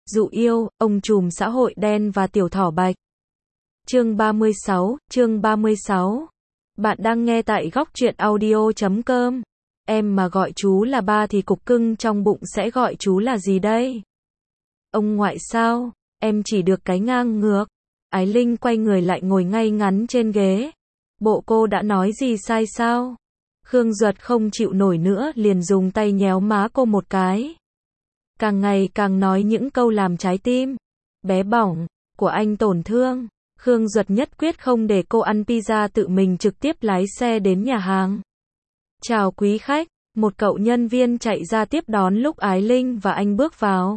Dụ yêu, ông trùm xã hội đen và tiểu thỏ bạch. Chương 36. Bạn đang nghe tại góc truyện audio.com. Em mà gọi chú là ba thì cục cưng trong bụng sẽ gọi chú là gì đây? Ông ngoại sao? Em chỉ được cái ngang ngược. Ái Linh quay người lại ngồi ngay ngắn trên ghế. Bộ cô đã nói gì sai sao? Khương Duật không chịu nổi nữa, liền dùng tay nhéo má cô một cái. Càng ngày càng nói những câu làm trái tim bé bỏng của anh tổn thương. Khương Duật nhất quyết không để cô ăn pizza, tự mình trực tiếp lái xe đến nhà hàng. Chào quý khách, một cậu nhân viên chạy ra tiếp đón lúc Ái Linh và anh bước vào.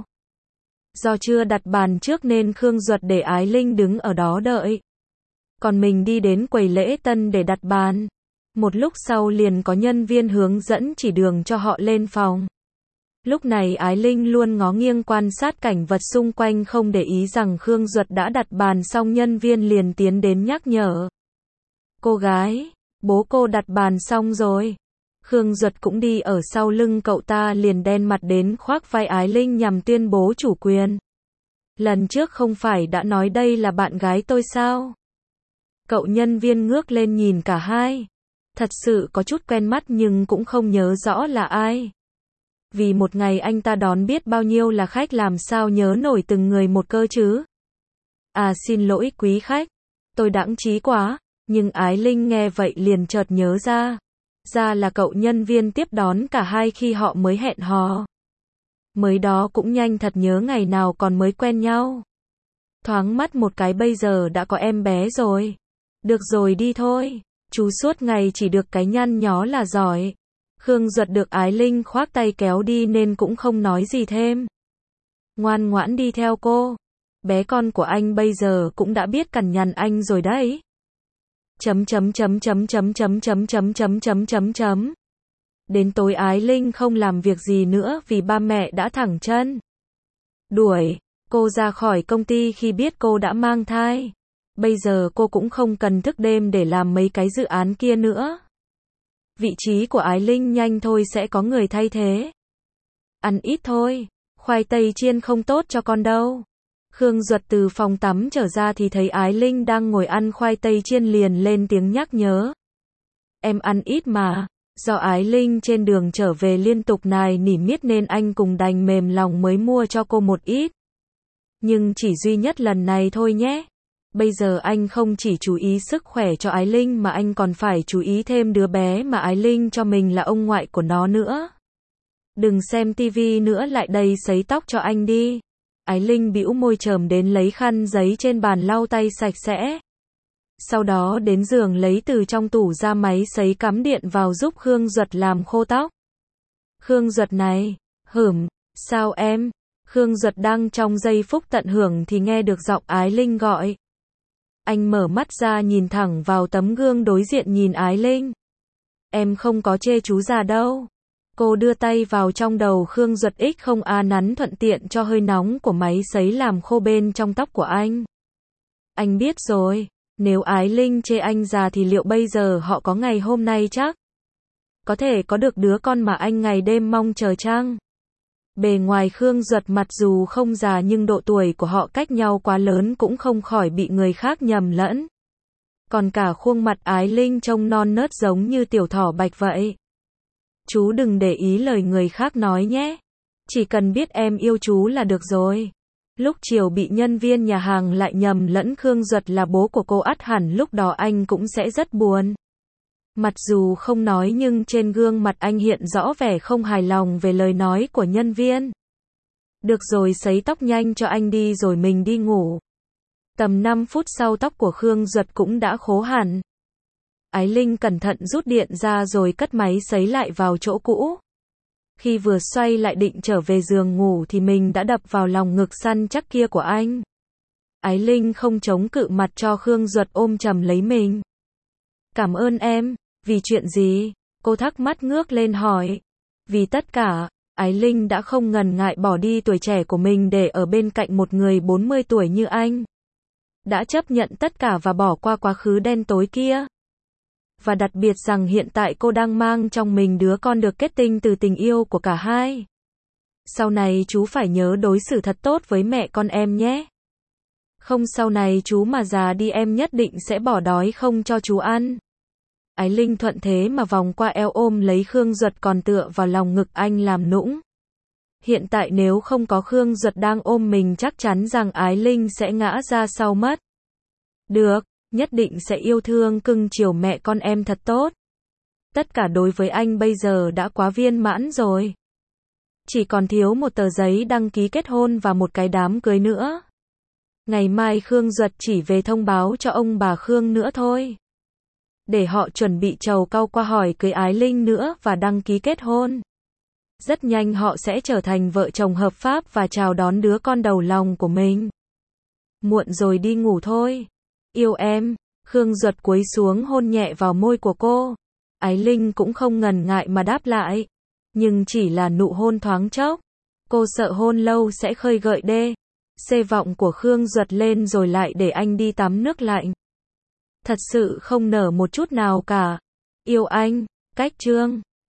Do chưa đặt bàn trước nên Khương Duật để Ái Linh đứng ở đó đợi. Còn mình đi đến quầy lễ tân để đặt bàn. Một lúc sau liền có nhân viên hướng dẫn chỉ đường cho họ lên phòng. Lúc này Ái Linh luôn ngó nghiêng quan sát cảnh vật xung quanh, không để ý rằng Khương Duật đã đặt bàn xong. Nhân viên liền tiến đến nhắc nhở. Cô gái, bố cô đặt bàn xong rồi. Khương Duật cũng đi ở sau lưng cậu ta, liền đen mặt đến khoác vai Ái Linh nhằm tuyên bố chủ quyền. Lần trước không phải đã nói đây là bạn gái tôi sao? Cậu nhân viên ngước lên nhìn cả hai. Thật sự có chút quen mắt nhưng cũng không nhớ rõ là ai. Vì một ngày anh ta đón biết bao nhiêu là khách, làm sao nhớ nổi từng người một cơ chứ? À xin lỗi quý khách, tôi đãng trí quá. Nhưng Ái Linh nghe vậy liền chợt nhớ ra là cậu nhân viên tiếp đón cả hai khi họ mới hẹn hò. Mới đó cũng nhanh thật, nhớ ngày nào còn mới quen nhau. Thoáng mắt một cái bây giờ đã có em bé rồi. Được rồi đi thôi, chú suốt ngày chỉ được cái nhăn nhó là giỏi. Khương Duật được Ái Linh khoác tay kéo đi nên cũng không nói gì thêm. Ngoan ngoãn đi theo cô. Bé con của anh bây giờ cũng đã biết cằn nhằn anh rồi đấy. Đến tối Ái Linh không làm việc gì nữa vì ba mẹ đã thẳng chân đuổi cô ra khỏi công ty khi biết cô đã mang thai. Bây giờ cô cũng không cần thức đêm để làm mấy cái dự án kia nữa. Vị trí của Ái Linh nhanh thôi sẽ có người thay thế. Ăn ít thôi, khoai tây chiên không tốt cho con đâu. Khương Duật từ phòng tắm trở ra thì thấy Ái Linh đang ngồi ăn khoai tây chiên, liền lên tiếng nhắc nhớ. Em ăn ít mà. Do Ái Linh trên đường trở về liên tục nài nỉ miết nên anh cùng đành mềm lòng mới mua cho cô một ít. Nhưng chỉ duy nhất lần này thôi nhé. Bây giờ anh không chỉ chú ý sức khỏe cho Ái Linh mà anh còn phải chú ý thêm đứa bé mà Ái Linh cho mình là ông ngoại của nó nữa. Đừng xem tivi nữa, lại đây sấy tóc cho anh đi. Ái Linh bĩu môi chồm đến lấy khăn giấy trên bàn lau tay sạch sẽ. Sau đó đến giường lấy từ trong tủ ra máy sấy cắm điện vào giúp Khương Duật làm khô tóc. Khương Duật này, sao em? Khương Duật đang trong giây phút tận hưởng thì nghe được giọng Ái Linh gọi. Anh mở mắt ra nhìn thẳng vào tấm gương đối diện nhìn Ái Linh. Em không có chê chú già đâu. Cô đưa tay vào trong đầu Khương Duật không nắn thuận tiện cho hơi nóng của máy sấy làm khô bên trong tóc của anh. Anh biết rồi, nếu Ái Linh chê anh già thì liệu bây giờ họ có ngày hôm nay chắc? Có thể có được đứa con mà anh ngày đêm mong chờ chăng? Bề ngoài Khương Duật mặc dù không già nhưng độ tuổi của họ cách nhau quá lớn cũng không khỏi bị người khác nhầm lẫn. Còn cả khuôn mặt Ái Linh trông non nớt giống như tiểu thỏ bạch vậy. Chú đừng để ý lời người khác nói nhé. Chỉ cần biết em yêu chú là được rồi. Lúc chiều bị nhân viên nhà hàng lại nhầm lẫn Khương Duật là bố của cô, ắt hẳn lúc đó anh cũng sẽ rất buồn. Mặc dù không nói nhưng trên gương mặt anh hiện rõ vẻ không hài lòng về lời nói của nhân viên. Được rồi, sấy tóc nhanh cho anh đi rồi mình đi ngủ. Tầm 5 phút sau tóc của Khương Duật cũng đã khô hẳn. Ái Linh cẩn thận rút điện ra rồi cất máy sấy lại vào chỗ cũ. Khi vừa xoay lại định trở về giường ngủ thì mình đã đập vào lòng ngực săn chắc kia của anh. Ái Linh không chống cự, mặt cho Khương Duật ôm chầm lấy mình. Cảm ơn em. Vì chuyện gì? Cô thắc mắc ngước lên hỏi. Vì tất cả. Ái Linh đã không ngần ngại bỏ đi tuổi trẻ của mình để ở bên cạnh một người 40 tuổi như anh. Đã chấp nhận tất cả và bỏ qua quá khứ đen tối kia. Và đặc biệt rằng hiện tại cô đang mang trong mình đứa con được kết tinh từ tình yêu của cả hai. Sau này chú phải nhớ đối xử thật tốt với mẹ con em nhé. Không sau này chú mà già đi em nhất định sẽ bỏ đói không cho chú ăn. Ái Linh thuận thế mà vòng qua eo ôm lấy Khương Duật còn tựa vào lòng ngực anh làm nũng. Hiện tại nếu không có Khương Duật đang ôm mình chắc chắn rằng Ái Linh sẽ ngã ra sau mất. Được, nhất định sẽ yêu thương cưng chiều mẹ con em thật tốt. Tất cả đối với anh bây giờ đã quá viên mãn rồi. Chỉ còn thiếu một tờ giấy đăng ký kết hôn và một cái đám cưới nữa. Ngày mai Khương Duật chỉ về thông báo cho ông bà Khương nữa thôi. Để họ chuẩn bị trầu cau qua hỏi cưới Ái Linh nữa và đăng ký kết hôn. Rất nhanh họ sẽ trở thành vợ chồng hợp pháp và chào đón đứa con đầu lòng của mình. Muộn rồi đi ngủ thôi. Yêu em. Khương Duật cúi xuống hôn nhẹ vào môi của cô. Ái Linh cũng không ngần ngại mà đáp lại. Nhưng chỉ là nụ hôn thoáng chốc. Cô sợ hôn lâu sẽ khơi gợi xê vọng của Khương Duật lên rồi lại để anh đi tắm nước lạnh. Thật sự không nở một chút nào cả. Yêu anh. Cách chương